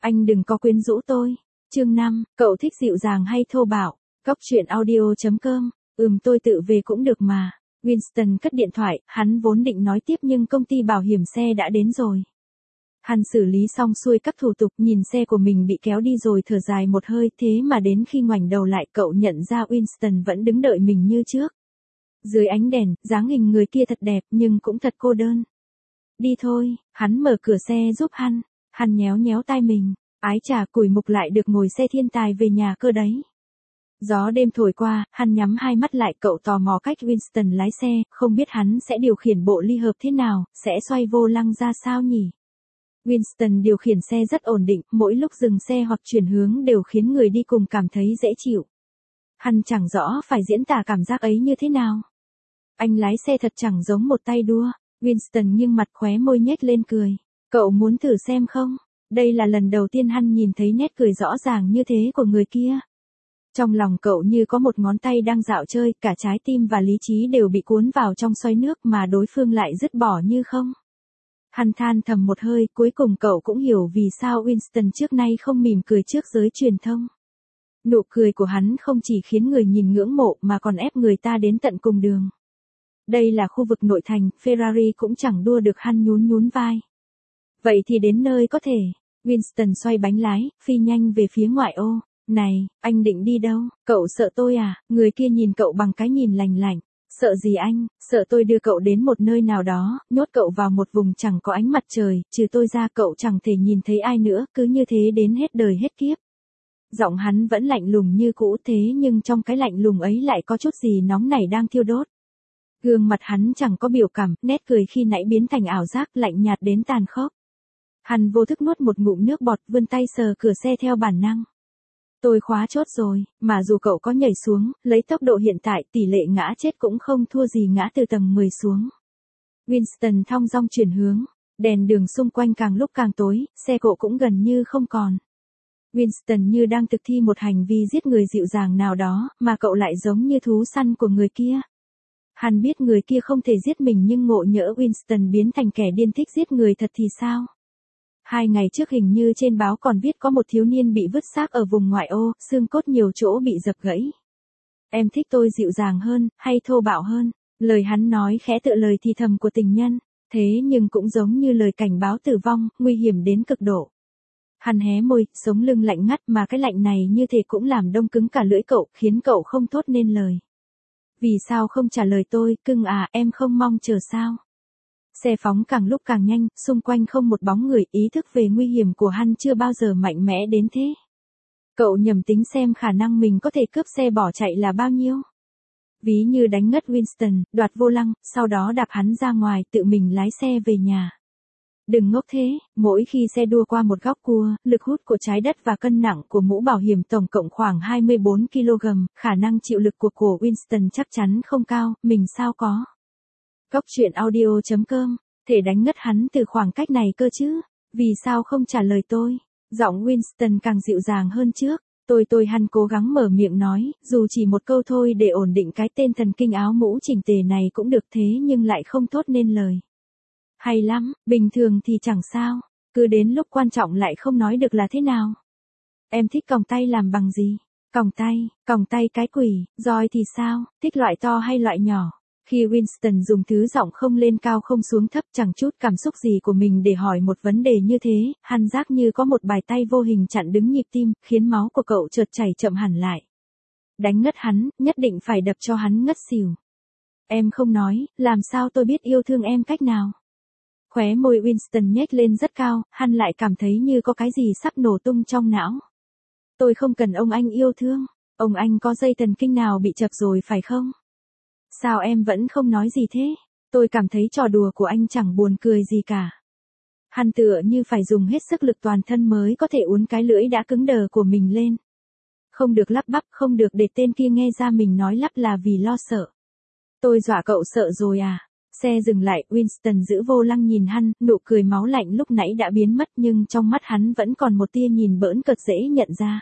Anh đừng có quyến rũ tôi. Chương 5, cậu thích dịu dàng hay thô bạo? Góc truyện audio.com. Tôi tự về cũng được mà. Winston cất điện thoại, hắn vốn định nói tiếp nhưng công ty bảo hiểm xe đã đến rồi. Hắn xử lý xong xuôi các thủ tục, nhìn xe của mình bị kéo đi rồi thở dài một hơi, thế mà đến khi ngoảnh đầu lại cậu nhận ra Winston vẫn đứng đợi mình như trước. Dưới ánh đèn, dáng hình người kia thật đẹp nhưng cũng thật cô đơn. Đi thôi, hắn mở cửa xe giúp hắn nhéo nhéo tai mình, ái chà củi mục lại được ngồi xe thiên tài về nhà cơ đấy. Gió đêm thổi qua, hắn nhắm hai mắt lại, cậu tò mò cách Winston lái xe, không biết hắn sẽ điều khiển bộ ly hợp thế nào, sẽ xoay vô lăng ra sao nhỉ? Winston điều khiển xe rất ổn định, mỗi lúc dừng xe hoặc chuyển hướng đều khiến người đi cùng cảm thấy dễ chịu. Hắn chẳng rõ phải diễn tả cảm giác ấy như thế nào. Anh lái xe thật chẳng giống một tay đua. Winston nghiêng mặt, khóe môi nhếch lên cười. Cậu muốn thử xem không? Đây là lần đầu tiên hắn nhìn thấy nét cười rõ ràng như thế của người kia. Trong lòng cậu như có một ngón tay đang dạo chơi, cả trái tim và lý trí đều bị cuốn vào trong xoáy nước mà đối phương lại dứt bỏ như không. Hắn than thầm một hơi, cuối cùng cậu cũng hiểu vì sao Winston trước nay không mỉm cười trước giới truyền thông. Nụ cười của hắn không chỉ khiến người nhìn ngưỡng mộ mà còn ép người ta đến tận cùng đường. Đây là khu vực nội thành, Ferrari cũng chẳng đua được, hắn nhún nhún vai. Vậy thì đến nơi có thể. Winston xoay bánh lái, phi nhanh về phía ngoại ô. Này, anh định đi đâu? Cậu sợ tôi à? Người kia nhìn cậu bằng cái nhìn lành lạnh. Sợ gì anh? Sợ tôi đưa cậu đến một nơi nào đó, nhốt cậu vào một vùng chẳng có ánh mặt trời, trừ tôi ra cậu chẳng thể nhìn thấy ai nữa, cứ như thế đến hết đời hết kiếp. Giọng hắn vẫn lạnh lùng như cũ, thế nhưng trong cái lạnh lùng ấy lại có chút gì nóng nảy đang thiêu đốt. Gương mặt hắn chẳng có biểu cảm, nét cười khi nãy biến thành ảo giác, lạnh nhạt đến tàn khốc. Hắn vô thức nuốt một ngụm nước bọt, vươn tay sờ cửa xe theo bản năng. Tôi khóa chốt rồi, mà dù cậu có nhảy xuống, lấy tốc độ hiện tại tỷ lệ ngã chết cũng không thua gì ngã từ tầng 10 xuống. Winston thong dong chuyển hướng, đèn đường xung quanh càng lúc càng tối, xe cộ cũng gần như không còn. Winston như đang thực thi một hành vi giết người dịu dàng nào đó, mà cậu lại giống như thú săn của người kia. Hắn biết người kia không thể giết mình nhưng ngộ nhỡ Winston biến thành kẻ điên thích giết người thật thì sao? 2 ngày trước hình như trên báo còn viết có một thiếu niên bị vứt xác ở vùng ngoại ô, xương cốt nhiều chỗ bị dập gãy. Em thích tôi dịu dàng hơn, hay thô bạo hơn? Lời hắn nói khẽ tựa lời thì thầm của tình nhân, thế nhưng cũng giống như lời cảnh báo tử vong, nguy hiểm đến cực độ. Hắn hé môi, sống lưng lạnh ngắt mà cái lạnh này như thể cũng làm đông cứng cả lưỡi cậu, khiến cậu không thốt nên lời. Vì sao không trả lời tôi, cưng à, em không mong chờ sao? Xe phóng càng lúc càng nhanh, xung quanh không một bóng người, ý thức về nguy hiểm của hắn chưa bao giờ mạnh mẽ đến thế. Cậu nhầm tính xem khả năng mình có thể cướp xe bỏ chạy là bao nhiêu. Ví như đánh ngất Winston, đoạt vô lăng, sau đó đạp hắn ra ngoài, tự mình lái xe về nhà. Đừng ngốc thế, mỗi khi xe đua qua một góc cua, lực hút của trái đất và cân nặng của mũ bảo hiểm tổng cộng khoảng 24 kg, khả năng chịu lực của cổ Winston chắc chắn không cao, mình sao có. Góc truyện audio.com, thể đánh ngất hắn từ khoảng cách này cơ chứ, vì sao không trả lời tôi? Giọng Winston càng dịu dàng hơn trước, hắn cố gắng mở miệng nói, dù chỉ một câu thôi để ổn định cái tên thần kinh áo mũ chỉnh tề này cũng được, thế nhưng lại không thốt nên lời. Hay lắm, bình thường thì chẳng sao, cứ đến lúc quan trọng lại không nói được là thế nào. Em thích còng tay làm bằng gì? Còng tay cái quỷ, roi thì sao, thích loại to hay loại nhỏ? Khi Winston dùng thứ giọng không lên cao không xuống thấp, chẳng chút cảm xúc gì của mình để hỏi một vấn đề như thế, hắn giác như có một bàn tay vô hình chặn đứng nhịp tim, khiến máu của cậu chợt chảy chậm hẳn lại. Đánh ngất hắn, nhất định phải đập cho hắn ngất xỉu. Em không nói, làm sao tôi biết yêu thương em cách nào? Khóe môi Winston nhếch lên rất cao, hắn lại cảm thấy như có cái gì sắp nổ tung trong não. Tôi không cần ông anh yêu thương, ông anh có dây thần kinh nào bị chập rồi phải không? Sao em vẫn không nói gì thế? Tôi cảm thấy trò đùa của anh chẳng buồn cười gì cả. Hắn tựa như phải dùng hết sức lực toàn thân mới có thể uốn cái lưỡi đã cứng đờ của mình lên. Không được lắp bắp, không được để tên kia nghe ra mình nói lắp là vì lo sợ. Tôi dọa cậu sợ rồi à? Xe dừng lại, Winston giữ vô lăng nhìn hắn, nụ cười máu lạnh lúc nãy đã biến mất nhưng trong mắt hắn vẫn còn một tia nhìn bỡn cợt dễ nhận ra.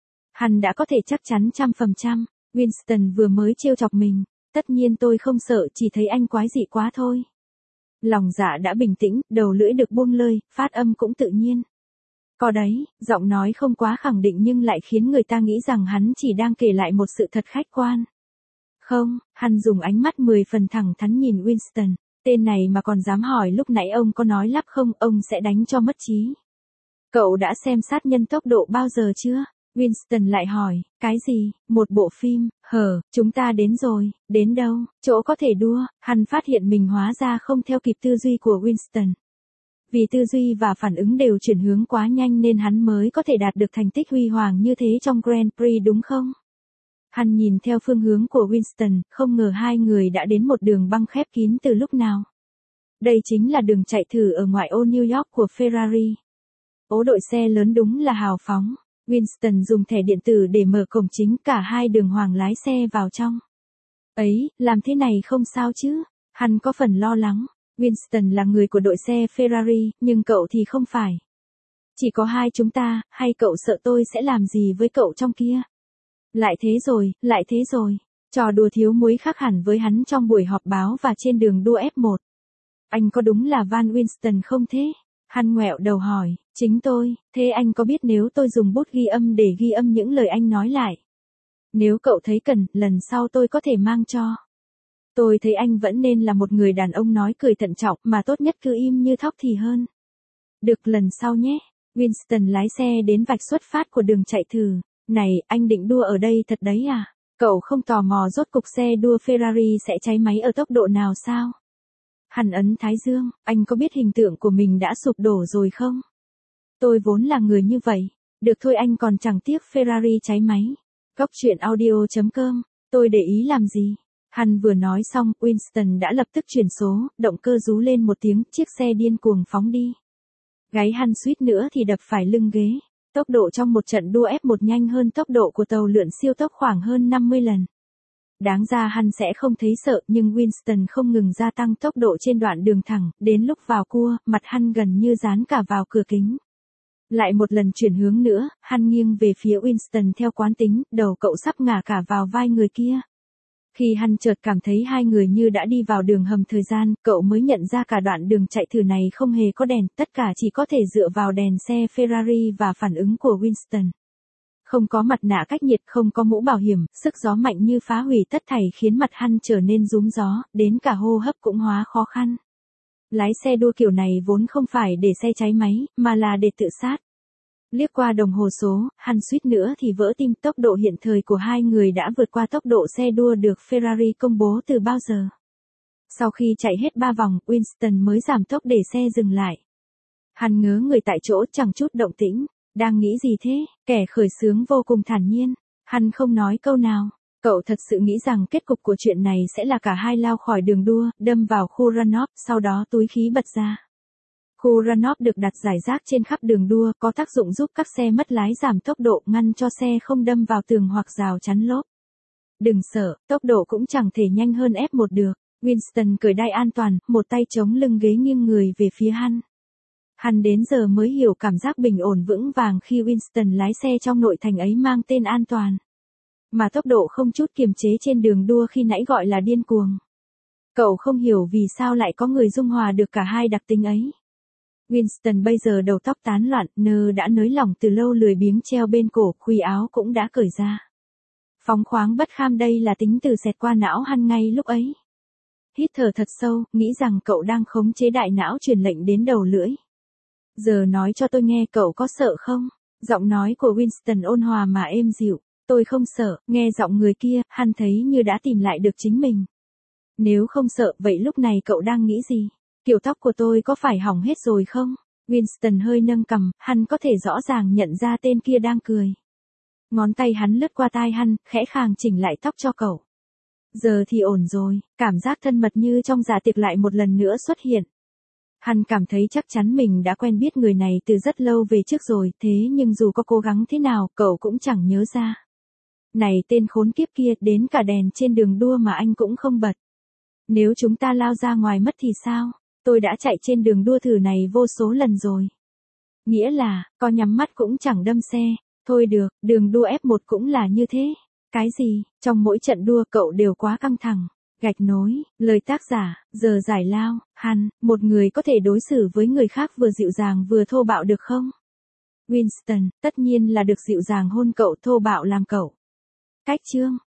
Hắn đã có thể chắc chắn 100%, Winston vừa mới trêu chọc mình. Tất nhiên tôi không sợ, chỉ thấy anh quái dị quá thôi. Lòng dạ đã bình tĩnh, đầu lưỡi được buông lơi, phát âm cũng tự nhiên. Có đấy, giọng nói không quá khẳng định nhưng lại khiến người ta nghĩ rằng hắn chỉ đang kể lại một sự thật khách quan. Không, hắn dùng ánh mắt 10 phần thẳng thắn nhìn Winston, tên này mà còn dám hỏi lúc nãy ông có nói lắp không, ông sẽ đánh cho mất trí. Cậu đã xem sát nhân tốc độ bao giờ chưa? Winston lại hỏi, cái gì, một bộ phim, chúng ta đến rồi, đến đâu, chỗ có thể đua, hắn phát hiện mình hóa ra không theo kịp tư duy của Winston. Vì tư duy và phản ứng đều chuyển hướng quá nhanh nên hắn mới có thể đạt được thành tích huy hoàng như thế trong Grand Prix đúng không? Hắn nhìn theo phương hướng của Winston, không ngờ hai người đã đến một đường băng khép kín từ lúc nào. Đây chính là đường chạy thử ở ngoại ô New York của Ferrari. Ố đội xe lớn đúng là hào phóng. Winston dùng thẻ điện tử để mở cổng chính, cả hai đường hoàng lái xe vào trong. Ấy, làm thế này không sao chứ? Hắn có phần lo lắng. Winston là người của đội xe Ferrari, nhưng cậu thì không phải. Chỉ có hai chúng ta, hay cậu sợ tôi sẽ làm gì với cậu trong kia? Lại thế rồi. Trò đùa thiếu muối khác hẳn với hắn trong buổi họp báo và trên đường đua F1. Anh có đúng là Van Winston không thế? Hắn ngoẹo đầu hỏi, chính tôi, thế anh có biết nếu tôi dùng bút ghi âm để ghi âm những lời anh nói lại? Nếu cậu thấy cần, lần sau tôi có thể mang cho. Tôi thấy anh vẫn nên là một người đàn ông nói cười thận trọng, mà tốt nhất cứ im như thóc thì hơn. Được, lần sau nhé. Winston lái xe đến vạch xuất phát của đường chạy thử. Này, anh định đua ở đây thật đấy à? Cậu không tò mò rốt cục xe đua Ferrari sẽ cháy máy ở tốc độ nào sao? Hắn ấn thái dương, anh có biết hình tượng của mình đã sụp đổ rồi không? Tôi vốn là người như vậy. Được thôi, anh còn chẳng tiếc Ferrari cháy máy. Góc truyện audio.com, tôi để ý làm gì? Hắn vừa nói xong, Winston đã lập tức chuyển số, động cơ rú lên một tiếng, chiếc xe điên cuồng phóng đi. Gáy hắn suýt nữa thì đập phải lưng ghế. Tốc độ trong một trận đua F1 nhanh hơn tốc độ của tàu lượn siêu tốc khoảng hơn 50 lần. Đáng ra hắn sẽ không thấy sợ, nhưng Winston không ngừng gia tăng tốc độ trên đoạn đường thẳng, đến lúc vào cua, mặt hắn gần như dán cả vào cửa kính. Lại một lần chuyển hướng nữa, hắn nghiêng về phía Winston theo quán tính, đầu cậu sắp ngả cả vào vai người kia. Khi hắn chợt cảm thấy hai người như đã đi vào đường hầm thời gian, cậu mới nhận ra cả đoạn đường chạy thử này không hề có đèn, tất cả chỉ có thể dựa vào đèn xe Ferrari và phản ứng của Winston. Không có mặt nạ cách nhiệt, không có mũ bảo hiểm, sức gió mạnh như phá hủy tất thảy khiến mặt hắn trở nên rúm gió, đến cả hô hấp cũng hóa khó khăn. Lái xe đua kiểu này vốn không phải để xe cháy máy, mà là để tự sát. Liếc qua đồng hồ số, hắn suýt nữa thì vỡ tim. Tốc độ hiện thời của hai người đã vượt qua tốc độ xe đua được Ferrari công bố từ bao giờ. Sau khi chạy hết 3 vòng, Winston mới giảm tốc để xe dừng lại. Hắn ngớ người tại chỗ, chẳng chút động tĩnh. Đang nghĩ gì thế? Kẻ khởi xướng vô cùng thản nhiên. Hắn không nói câu nào. Cậu thật sự nghĩ rằng kết cục của chuyện này sẽ là cả hai lao khỏi đường đua, đâm vào khu runoff, sau đó túi khí bật ra. Khu runoff được đặt rải rác trên khắp đường đua, có tác dụng giúp các xe mất lái giảm tốc độ, ngăn cho xe không đâm vào tường hoặc rào chắn lốp. Đừng sợ, tốc độ cũng chẳng thể nhanh hơn F1 được. Winston cởi đai an toàn, một tay chống lưng ghế nghiêng người về phía hắn. Hắn đến giờ mới hiểu cảm giác bình ổn vững vàng khi Winston lái xe trong nội thành ấy mang tên an toàn. Mà tốc độ không chút kiềm chế trên đường đua khi nãy gọi là điên cuồng. Cậu không hiểu vì sao lại có người dung hòa được cả hai đặc tính ấy. Winston bây giờ đầu tóc tán loạn, nơ đã nới lỏng từ lâu, lười biếng treo bên cổ, khuy áo cũng đã cởi ra. Phóng khoáng bất kham, đây là tính từ xẹt qua não hắn ngay lúc ấy. Hít thở thật sâu, nghĩ rằng cậu đang khống chế đại não truyền lệnh đến đầu lưỡi. Giờ nói cho tôi nghe, cậu có sợ không? Giọng nói của Winston ôn hòa mà êm dịu. Tôi không sợ. Nghe giọng người kia, hắn thấy như đã tìm lại được chính mình. Nếu không sợ, vậy lúc này cậu đang nghĩ gì? Kiểu tóc của tôi có phải hỏng hết rồi không? Winston hơi nâng cằm, hắn có thể rõ ràng nhận ra tên kia đang cười. Ngón tay hắn lướt qua tai hắn, khẽ khàng chỉnh lại tóc cho cậu. Giờ thì ổn rồi, cảm giác thân mật như trong dạ tiệc lại một lần nữa xuất hiện. Hắn cảm thấy chắc chắn mình đã quen biết người này từ rất lâu về trước rồi, thế nhưng dù có cố gắng thế nào, cậu cũng chẳng nhớ ra. Này tên khốn kiếp kia, đến cả đèn trên đường đua mà anh cũng không bật. Nếu chúng ta lao ra ngoài mất thì sao? Tôi đã chạy trên đường đua thử này vô số lần rồi. Nghĩa là, có nhắm mắt cũng chẳng đâm xe. Thôi được, đường đua F1 cũng là như thế. Cái gì, trong mỗi trận đua cậu đều quá căng thẳng. Gạch nối, lời tác giả, giờ giải lao, hắn, một người có thể đối xử với người khác vừa dịu dàng vừa thô bạo được không? Winston, tất nhiên là được dịu dàng hôn cậu, thô bạo làm cậu. Cách chương